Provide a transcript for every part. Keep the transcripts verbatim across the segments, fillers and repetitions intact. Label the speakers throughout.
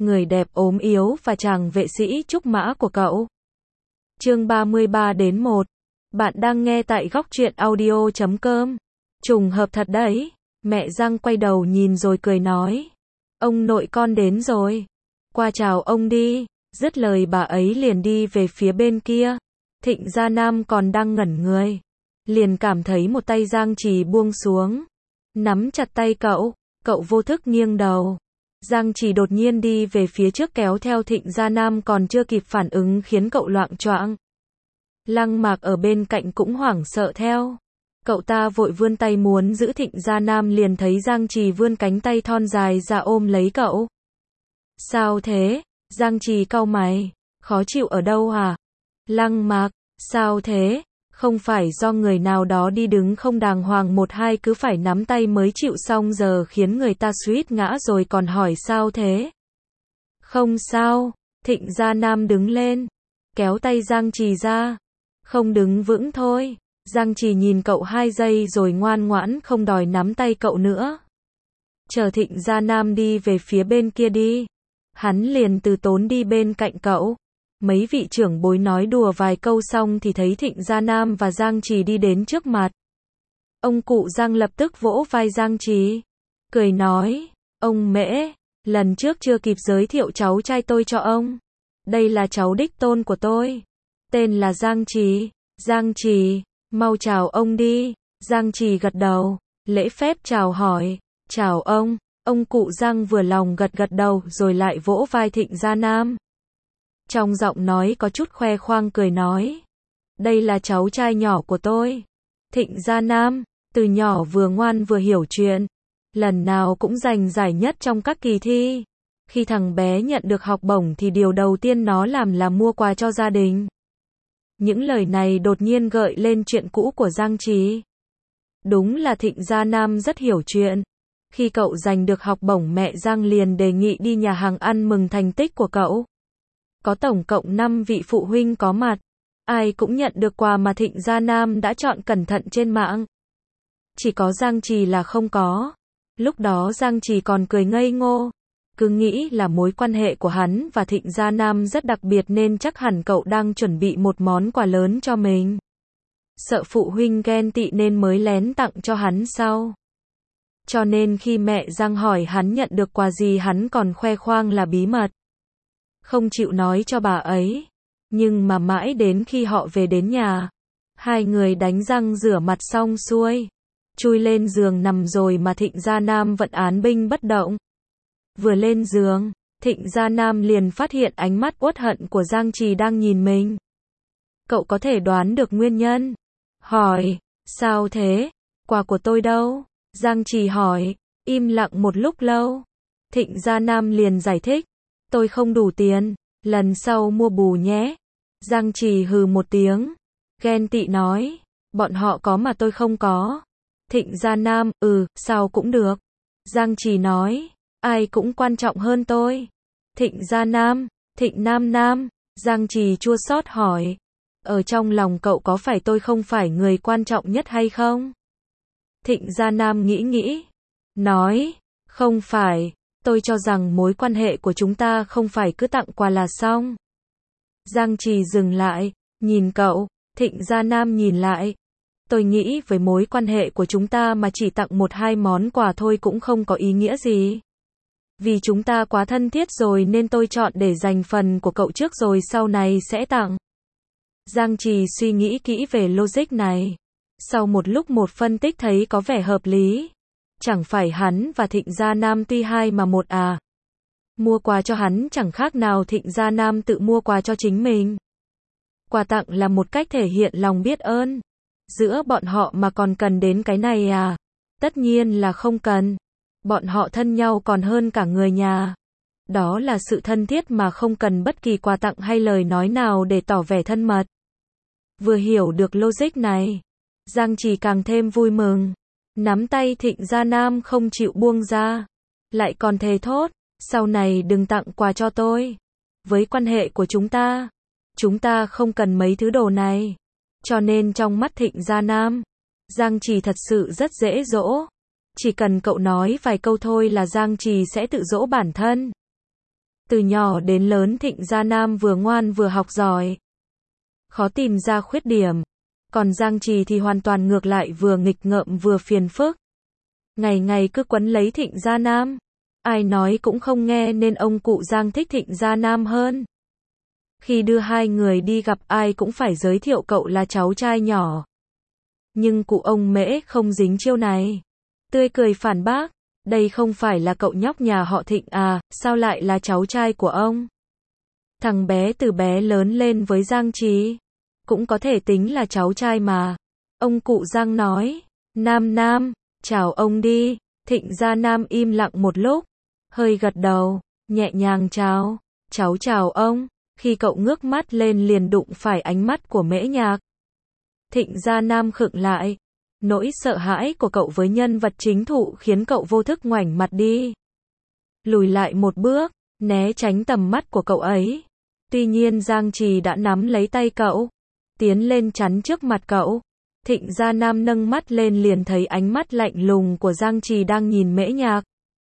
Speaker 1: người đẹp ốm yếu và chàng vệ sĩ trúc mã của cậu. Chương ba mươi ba đến một. Bạn đang nghe tại góc truyện audio chấm com. Trùng hợp thật đấy. Mẹ Giang quay đầu nhìn rồi cười nói. Ông nội con đến rồi. Qua chào ông đi. Dứt lời bà ấy liền đi về phía bên kia. Thịnh Gia Nam còn đang ngẩn người. Liền cảm thấy một tay Giang Trì buông xuống. Nắm chặt tay cậu. Cậu vô thức nghiêng đầu. Giang Trì đột nhiên đi về phía trước kéo theo Thịnh Gia Nam còn chưa kịp phản ứng khiến cậu loạng choạng. Lăng Mạc ở bên cạnh cũng hoảng sợ theo. Cậu ta vội vươn tay muốn giữ Thịnh Gia Nam liền thấy Giang Trì vươn cánh tay thon dài ra ôm lấy cậu. Sao thế? Giang Trì cau mày. Khó chịu ở đâu hả? Lăng Mạc, sao thế? Không phải do người nào đó đi đứng không đàng hoàng một hai cứ phải nắm tay mới chịu xong giờ khiến người ta suýt ngã rồi còn hỏi sao thế? Không sao. Thịnh Gia Nam đứng lên. Kéo tay Giang Trì ra. Không đứng vững thôi. Giang Trì nhìn cậu hai giây rồi ngoan ngoãn không đòi nắm tay cậu nữa. Chờ Thịnh Gia Nam đi về phía bên kia đi. Hắn liền từ tốn đi bên cạnh cậu. Mấy vị trưởng bối nói đùa vài câu xong thì thấy Thịnh Gia Nam và Giang Trì đi đến trước mặt. Ông cụ Giang lập tức vỗ vai Giang Trì. Cười nói, ông Mễ, lần trước chưa kịp giới thiệu cháu trai tôi cho ông. Đây là cháu đích tôn của tôi. Tên là Giang Trì. Giang Trì, mau chào ông đi. Giang Trì gật đầu, lễ phép chào hỏi. Chào ông. Ông cụ Giang vừa lòng gật gật đầu rồi lại vỗ vai Thịnh Gia Nam. Trong giọng nói có chút khoe khoang cười nói. Đây là cháu trai nhỏ của tôi. Thịnh Gia Nam, từ nhỏ vừa ngoan vừa hiểu chuyện. Lần nào cũng giành giải nhất trong các kỳ thi. Khi thằng bé nhận được học bổng thì điều đầu tiên nó làm là mua quà cho gia đình. Những lời này đột nhiên gợi lên chuyện cũ của Giang Trì. Đúng là Thịnh Gia Nam rất hiểu chuyện. Khi cậu giành được học bổng mẹ Giang liền đề nghị đi nhà hàng ăn mừng thành tích của cậu. Có tổng cộng năm vị phụ huynh có mặt. Ai cũng nhận được quà mà Thịnh Gia Nam đã chọn cẩn thận trên mạng. Chỉ có Giang Trì là không có. Lúc đó Giang Trì còn cười ngây ngô. Cứ nghĩ là mối quan hệ của hắn và Thịnh Gia Nam rất đặc biệt nên chắc hẳn cậu đang chuẩn bị một món quà lớn cho mình. Sợ phụ huynh ghen tị nên mới lén tặng cho hắn sau. Cho nên khi mẹ Giang hỏi hắn nhận được quà gì hắn còn khoe khoang là bí mật. Không chịu nói cho bà ấy. Nhưng mà mãi đến khi họ về đến nhà. Hai người đánh răng rửa mặt xong xuôi. Chui lên giường nằm rồi mà Thịnh Gia Nam vẫn án binh bất động. Vừa lên giường, Thịnh Gia Nam liền phát hiện ánh mắt uất hận của Giang Trì đang nhìn mình. Cậu có thể đoán được nguyên nhân. Hỏi, sao thế? Quà của tôi đâu? Giang Trì hỏi, im lặng một lúc lâu. Thịnh Gia Nam liền giải thích. Tôi không đủ tiền, lần sau mua bù nhé. Giang Trì hừ một tiếng. Ghen tị nói, bọn họ có mà tôi không có. Thịnh Gia Nam, ừ, sao cũng được. Giang Trì nói, ai cũng quan trọng hơn tôi. Thịnh Gia Nam, Thịnh Nam Nam. Giang Trì chua xót hỏi. Ở trong lòng cậu có phải tôi không phải người quan trọng nhất hay không? Thịnh Gia Nam nghĩ nghĩ. Nói, không phải. Tôi cho rằng mối quan hệ của chúng ta không phải cứ tặng quà là xong. Giang Trì dừng lại, nhìn cậu. Thịnh Gia Nam nhìn lại. Tôi nghĩ với mối quan hệ của chúng ta mà chỉ tặng một hai món quà thôi cũng không có ý nghĩa gì. Vì chúng ta quá thân thiết rồi nên tôi chọn để dành phần của cậu trước rồi sau này sẽ tặng. Giang Trì suy nghĩ kỹ về logic này. Sau một lúc một phân tích thấy có vẻ hợp lý. Chẳng phải hắn và Thịnh Gia Nam tuy hai mà một à. Mua quà cho hắn chẳng khác nào Thịnh Gia Nam tự mua quà cho chính mình. Quà tặng là một cách thể hiện lòng biết ơn. Giữa bọn họ mà còn cần đến cái này à? Tất nhiên là không cần. Bọn họ thân nhau còn hơn cả người nhà. Đó là sự thân thiết mà không cần bất kỳ quà tặng hay lời nói nào để tỏ vẻ thân mật. Vừa hiểu được logic này, Giang Trì càng thêm vui mừng. Nắm tay Thịnh Gia Nam không chịu buông ra. Lại còn thề thốt, sau này đừng tặng quà cho tôi. Với quan hệ của chúng ta, chúng ta không cần mấy thứ đồ này. Cho nên trong mắt Thịnh Gia Nam, Giang Trì thật sự rất dễ dỗ. Chỉ cần cậu nói vài câu thôi là Giang Trì sẽ tự dỗ bản thân. Từ nhỏ đến lớn Thịnh Gia Nam vừa ngoan vừa học giỏi, khó tìm ra khuyết điểm. Còn Giang Trì thì hoàn toàn ngược lại, vừa nghịch ngợm vừa phiền phức. Ngày ngày cứ quấn lấy Thịnh Gia Nam. Ai nói cũng không nghe nên ông cụ Giang thích Thịnh Gia Nam hơn. Khi đưa hai người đi gặp ai cũng phải giới thiệu cậu là cháu trai nhỏ. Nhưng cụ ông Mễ không dính chiêu này. Tươi cười phản bác, đây không phải là cậu nhóc nhà họ Thịnh à, sao lại là cháu trai của ông? Thằng bé từ bé lớn lên với Giang Trì, cũng có thể tính là cháu trai mà. Ông cụ Giang nói, Nam Nam, chào ông đi. Thịnh Gia Nam im lặng một lúc, hơi gật đầu, nhẹ nhàng chào, cháu chào ông. Khi cậu ngước mắt lên liền đụng phải ánh mắt của Mễ Nhạc. Thịnh Gia Nam khựng lại. Nỗi sợ hãi của cậu với nhân vật chính thụ khiến cậu vô thức ngoảnh mặt đi. Lùi lại một bước, né tránh tầm mắt của cậu ấy. Tuy nhiên Giang Trì đã nắm lấy tay cậu, tiến lên chắn trước mặt cậu. Thịnh Gia Nam nâng mắt lên liền thấy ánh mắt lạnh lùng của Giang Trì đang nhìn Mễ Nhạc.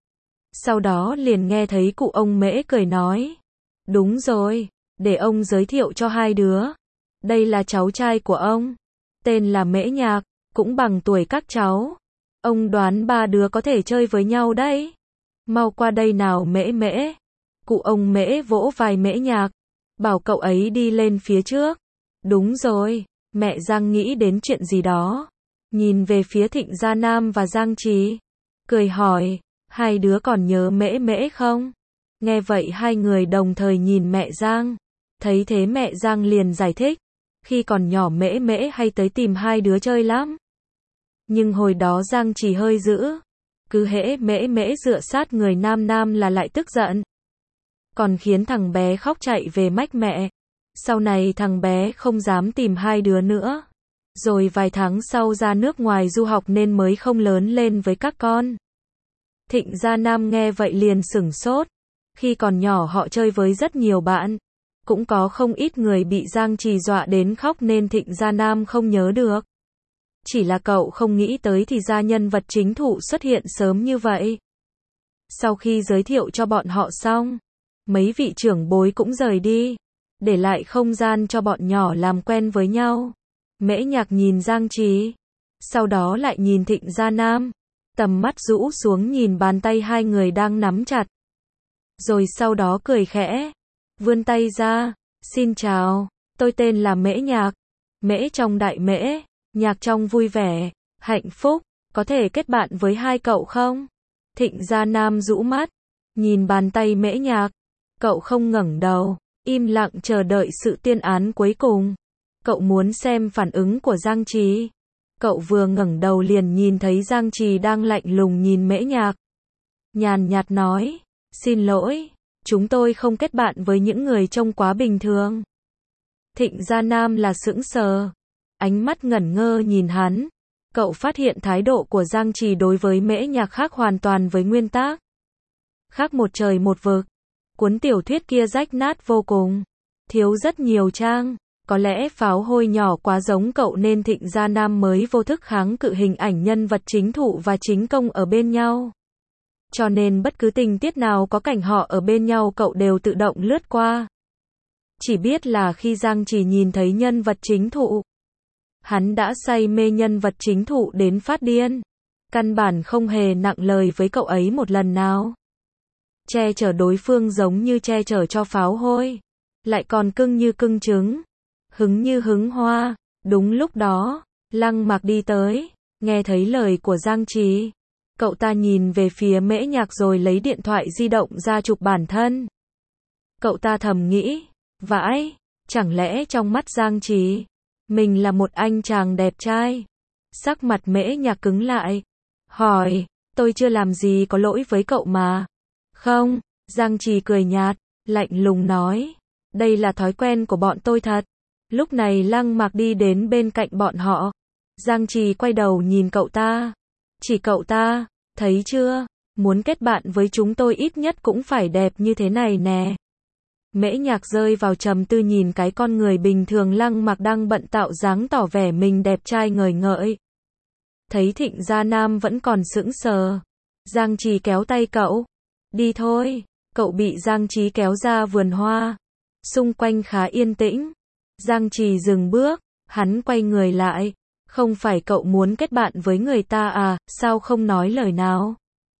Speaker 1: Sau đó liền nghe thấy cụ ông Mễ cười nói, đúng rồi, để ông giới thiệu cho hai đứa. Đây là cháu trai của ông, tên là Mễ Nhạc, cũng bằng tuổi các cháu. Ông đoán ba đứa có thể chơi với nhau đấy. Mau qua đây nào Mễ Mễ. Cụ ông Mễ vỗ vai Mễ Nhạc, bảo cậu ấy đi lên phía trước. Đúng rồi, mẹ Giang nghĩ đến chuyện gì đó. Nhìn về phía Thịnh Gia Nam và Giang Trì, cười hỏi, hai đứa còn nhớ Mễ Mễ không? Nghe vậy hai người đồng thời nhìn mẹ Giang. Thấy thế mẹ Giang liền giải thích, khi còn nhỏ Mễ Mễ hay tới tìm hai đứa chơi lắm. Nhưng hồi đó Giang Trì hơi dữ, cứ hễ Mễ Mễ dựa sát người Nam Nam là lại tức giận, còn khiến thằng bé khóc chạy về mách mẹ. Sau này thằng bé không dám tìm hai đứa nữa. Rồi vài tháng sau ra nước ngoài du học nên mới không lớn lên với các con. Thịnh Gia Nam nghe vậy liền sửng sốt. Khi còn nhỏ họ chơi với rất nhiều bạn, cũng có không ít người bị Giang Trì dọa đến khóc nên Thịnh Gia Nam không nhớ được. Chỉ là cậu không nghĩ tới thì ra nhân vật chính thụ xuất hiện sớm như vậy. Sau khi giới thiệu cho bọn họ xong, mấy vị trưởng bối cũng rời đi, để lại không gian cho bọn nhỏ làm quen với nhau. Mễ Nhạc nhìn Giang Trì, sau đó lại nhìn Thịnh Gia Nam, tầm mắt rũ xuống nhìn bàn tay hai người đang nắm chặt. Rồi sau đó cười khẽ, vươn tay ra, xin chào, tôi tên là Mễ Nhạc. Mễ trong đại mễ, nhạc trong vui vẻ, hạnh phúc, có thể kết bạn với hai cậu không? Thịnh Gia Nam rũ mắt, nhìn bàn tay Mễ Nhạc, cậu không ngẩng đầu, im lặng chờ đợi sự tuyên án cuối cùng. Cậu muốn xem phản ứng của Giang Trì. Cậu vừa ngẩng đầu liền nhìn thấy Giang Trì đang lạnh lùng nhìn Mễ Nhạc. Nhàn nhạt nói, xin lỗi, chúng tôi không kết bạn với những người trông quá bình thường. Thịnh Gia Nam là sững sờ, ánh mắt ngẩn ngơ nhìn hắn. Cậu phát hiện thái độ của Giang Trì đối với Mễ Nhạc khác hoàn toàn với nguyên tác. Khác một trời một vực. Cuốn tiểu thuyết kia rách nát vô cùng, thiếu rất nhiều trang. Có lẽ pháo hôi nhỏ quá giống cậu nên Thịnh Gia Nam mới vô thức kháng cự hình ảnh nhân vật chính thụ và chính công ở bên nhau. Cho nên bất cứ tình tiết nào có cảnh họ ở bên nhau cậu đều tự động lướt qua. Chỉ biết là khi Giang Trì nhìn thấy nhân vật chính thụ, hắn đã say mê nhân vật chính thụ đến phát điên. Căn bản không hề nặng lời với cậu ấy một lần nào. Che chở đối phương giống như che chở cho pháo hôi, lại còn cưng như cưng trứng, hứng như hứng hoa. Đúng lúc đó, Lăng Mạc đi tới, nghe thấy lời của Giang Trì. Cậu ta nhìn về phía Mễ Nhạc rồi lấy điện thoại di động ra chụp bản thân. Cậu ta thầm nghĩ, vãi, chẳng lẽ trong mắt Giang Trì, mình là một anh chàng đẹp trai? Sắc mặt Mễ Nhạc cứng lại, hỏi, tôi chưa làm gì có lỗi với cậu mà. Không, Giang Trì cười nhạt, lạnh lùng nói, đây là thói quen của bọn tôi thật. Lúc này Lăng Mạc đi đến bên cạnh bọn họ. Giang Trì quay đầu nhìn cậu ta, chỉ cậu ta, thấy chưa, muốn kết bạn với chúng tôi ít nhất cũng phải đẹp như thế này nè. Mễ Nhạc rơi vào trầm tư nhìn cái con người bình thường Lăng Mạc đang bận tạo dáng tỏ vẻ mình đẹp trai ngời ngợi. Thấy Thịnh Gia Nam vẫn còn sững sờ, Giang Trì kéo tay cậu, đi thôi, Cậu bị Giang Trì kéo ra vườn hoa. Xung quanh khá yên tĩnh. Giang Trì dừng bước, hắn quay người lại. Không phải cậu muốn kết bạn với người ta à, sao không nói lời nào?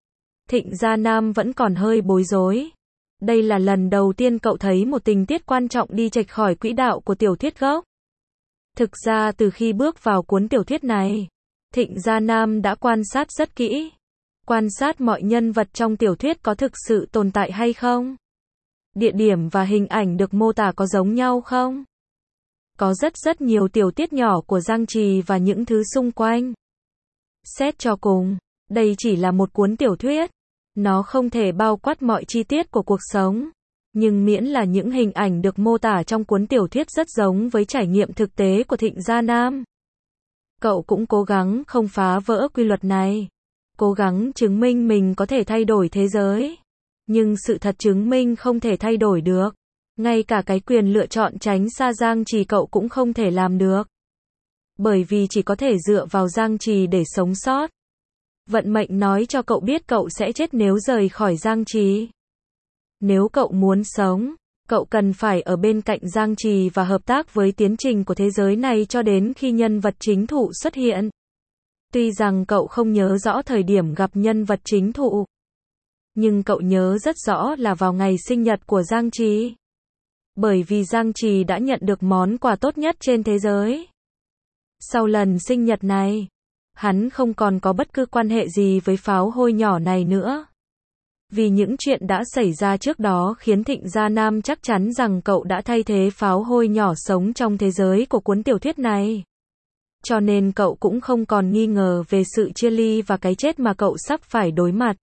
Speaker 1: Thịnh Gia Nam vẫn còn hơi bối rối. Đây là lần đầu tiên cậu thấy một tình tiết quan trọng đi chệch khỏi quỹ đạo của tiểu thuyết gốc. Thực ra từ khi bước vào cuốn tiểu thuyết này, Thịnh Gia Nam đã quan sát rất kỹ. Quan sát mọi nhân vật trong tiểu thuyết có thực sự tồn tại hay không? Địa điểm và hình ảnh được mô tả có giống nhau không? Có rất rất nhiều tiểu tiết nhỏ của Giang Trì và những thứ xung quanh. Xét cho cùng, đây chỉ là một cuốn tiểu thuyết. Nó không thể bao quát mọi chi tiết của cuộc sống. Nhưng miễn là những hình ảnh được mô tả trong cuốn tiểu thuyết rất giống với trải nghiệm thực tế của Thịnh Gia Nam. Cậu cũng cố gắng không phá vỡ quy luật này. Cố gắng chứng minh mình có thể thay đổi thế giới. Nhưng sự thật chứng minh không thể thay đổi được. Ngay cả cái quyền lựa chọn tránh xa Giang Trì cậu cũng không thể làm được. Bởi vì chỉ có thể dựa vào Giang Trì để sống sót. Vận mệnh nói cho cậu biết cậu sẽ chết nếu rời khỏi Giang Trì. Nếu cậu muốn sống, cậu cần phải ở bên cạnh Giang Trì và hợp tác với tiến trình của thế giới này cho đến khi nhân vật chính thụ xuất hiện. Tuy rằng cậu không nhớ rõ thời điểm gặp nhân vật chính thụ, nhưng cậu nhớ rất rõ là vào ngày sinh nhật của Giang Trì. Bởi vì Giang Trì đã nhận được món quà tốt nhất trên thế giới. Sau lần sinh nhật này, hắn không còn có bất cứ quan hệ gì với pháo hôi nhỏ này nữa. Vì những chuyện đã xảy ra trước đó khiến Thịnh Gia Nam chắc chắn rằng cậu đã thay thế pháo hôi nhỏ sống trong thế giới của cuốn tiểu thuyết này. Cho nên cậu cũng không còn nghi ngờ về sự chia ly và cái chết mà cậu sắp phải đối mặt.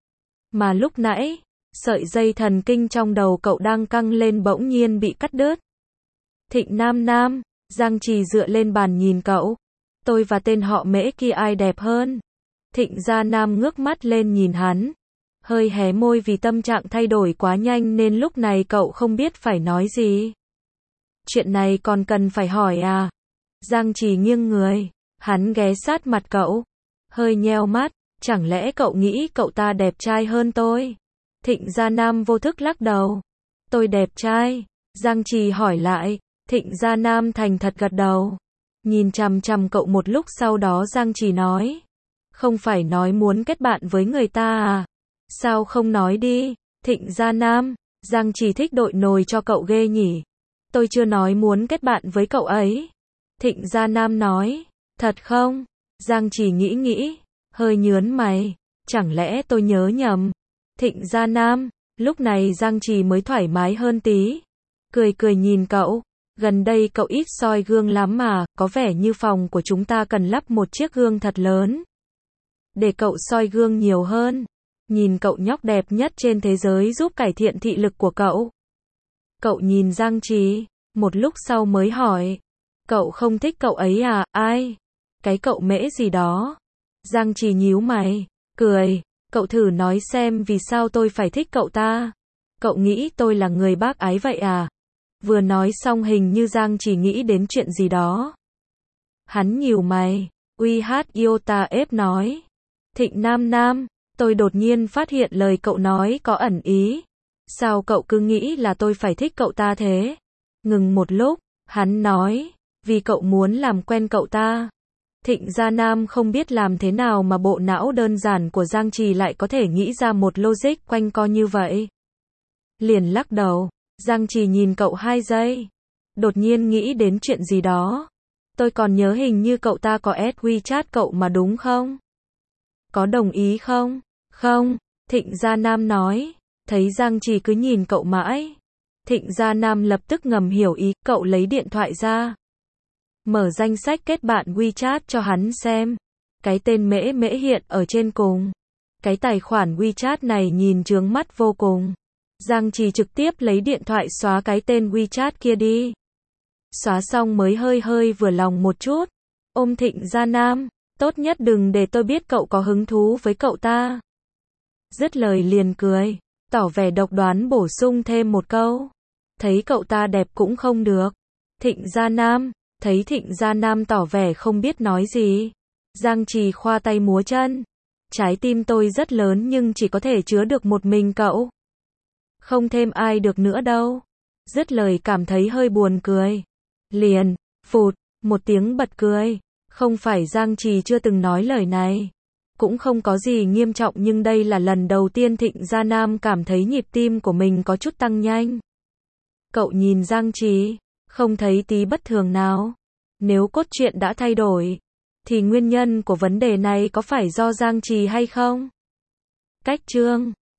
Speaker 1: Mà lúc nãy, sợi dây thần kinh trong đầu cậu đang căng lên bỗng nhiên bị cắt đứt. Thịnh Nam Nam, Giang Trì dựa lên bàn nhìn cậu. Tôi và tên họ Mễ kia ai đẹp hơn? Thịnh Gia Nam ngước mắt lên nhìn hắn. Hơi hé môi vì tâm trạng thay đổi quá nhanh nên lúc này cậu không biết phải nói gì. Chuyện này còn cần phải hỏi à? Giang Trì nghiêng người. Hắn ghé sát mặt cậu. Hơi nheo mắt. Chẳng lẽ cậu nghĩ cậu ta đẹp trai hơn tôi? Thịnh Gia Nam vô thức lắc đầu. Tôi đẹp trai? Giang Trì hỏi lại. Thịnh Gia Nam thành thật gật đầu. Nhìn chằm chằm cậu một lúc sau đó Giang Trì nói. Không phải nói muốn kết bạn với người ta à? Sao không nói đi? Thịnh Gia Nam. Giang Trì thích đội nồi cho cậu ghê nhỉ? Tôi chưa nói muốn kết bạn với cậu ấy. Thịnh Gia Nam nói. Thật không? Giang Trì nghĩ nghĩ. Hơi nhớn mày. Chẳng lẽ tôi nhớ nhầm? Thịnh Gia Nam. Lúc này Giang Trì mới thoải mái hơn tí. Cười cười nhìn cậu. Gần đây cậu ít soi gương lắm mà, có vẻ như phòng của chúng ta cần lắp một chiếc gương thật lớn. Để cậu soi gương nhiều hơn. Nhìn cậu nhóc đẹp nhất trên thế giới giúp cải thiện thị lực của cậu. Cậu nhìn Giang Trì, một lúc sau mới hỏi. Cậu không thích cậu ấy à? Ai? Cái cậu Mễ gì đó. Giang Trì nhíu mày, cười. Cậu thử nói xem vì sao tôi phải thích cậu ta. Cậu nghĩ tôi là người bác ái vậy à? Vừa nói xong hình như Giang Trì nghĩ đến chuyện gì đó. Hắn nhíu mày. Uy hát Iota ép nói. Thịnh Nam Nam, tôi đột nhiên phát hiện lời cậu nói có ẩn ý. Sao cậu cứ nghĩ là tôi phải thích cậu ta thế? Ngừng một lúc, hắn nói. Vì cậu muốn làm quen cậu ta. Thịnh Gia Nam không biết làm thế nào mà bộ não đơn giản của Giang Trì lại có thể nghĩ ra một logic quanh co như vậy. Liền lắc đầu. Giang Trì nhìn cậu hai giây. Đột nhiên nghĩ đến chuyện gì đó. Tôi còn nhớ hình như cậu ta có add WeChat cậu mà đúng không? Có đồng ý không? Không. Thịnh Gia Nam nói. Thấy Giang Trì cứ nhìn cậu mãi. Thịnh Gia Nam lập tức ngầm hiểu ý. Cậu lấy điện thoại ra. Mở danh sách kết bạn WeChat cho hắn xem. Cái tên Mễ Mễ hiện ở trên cùng. Cái tài khoản WeChat này nhìn chướng mắt vô cùng. Giang Trì trực tiếp lấy điện thoại xóa cái tên WeChat kia đi. Xóa xong mới hơi hơi vừa lòng một chút. Ôm Thịnh Gia Nam. Tốt nhất đừng để tôi biết cậu có hứng thú với cậu ta. Dứt lời liền cười. Tỏ vẻ độc đoán bổ sung thêm một câu. Thấy cậu ta đẹp cũng không được. Thịnh Gia Nam. Thấy Thịnh Gia Nam tỏ vẻ không biết nói gì. Giang Trì khoa tay múa chân. Trái tim tôi rất lớn nhưng chỉ có thể chứa được một mình cậu. Không thêm ai được nữa đâu. Dứt lời cảm thấy hơi buồn cười. Liền, phụt, một tiếng bật cười. Không phải Giang Trì chưa từng nói lời này. Cũng không có gì nghiêm trọng nhưng đây là lần đầu tiên Thịnh Gia Nam cảm thấy nhịp tim của mình có chút tăng nhanh. Cậu nhìn Giang Trì, không thấy tí bất thường nào. Nếu cốt truyện đã thay đổi, thì nguyên nhân của vấn đề này có phải do Giang Trì hay không? Cách chương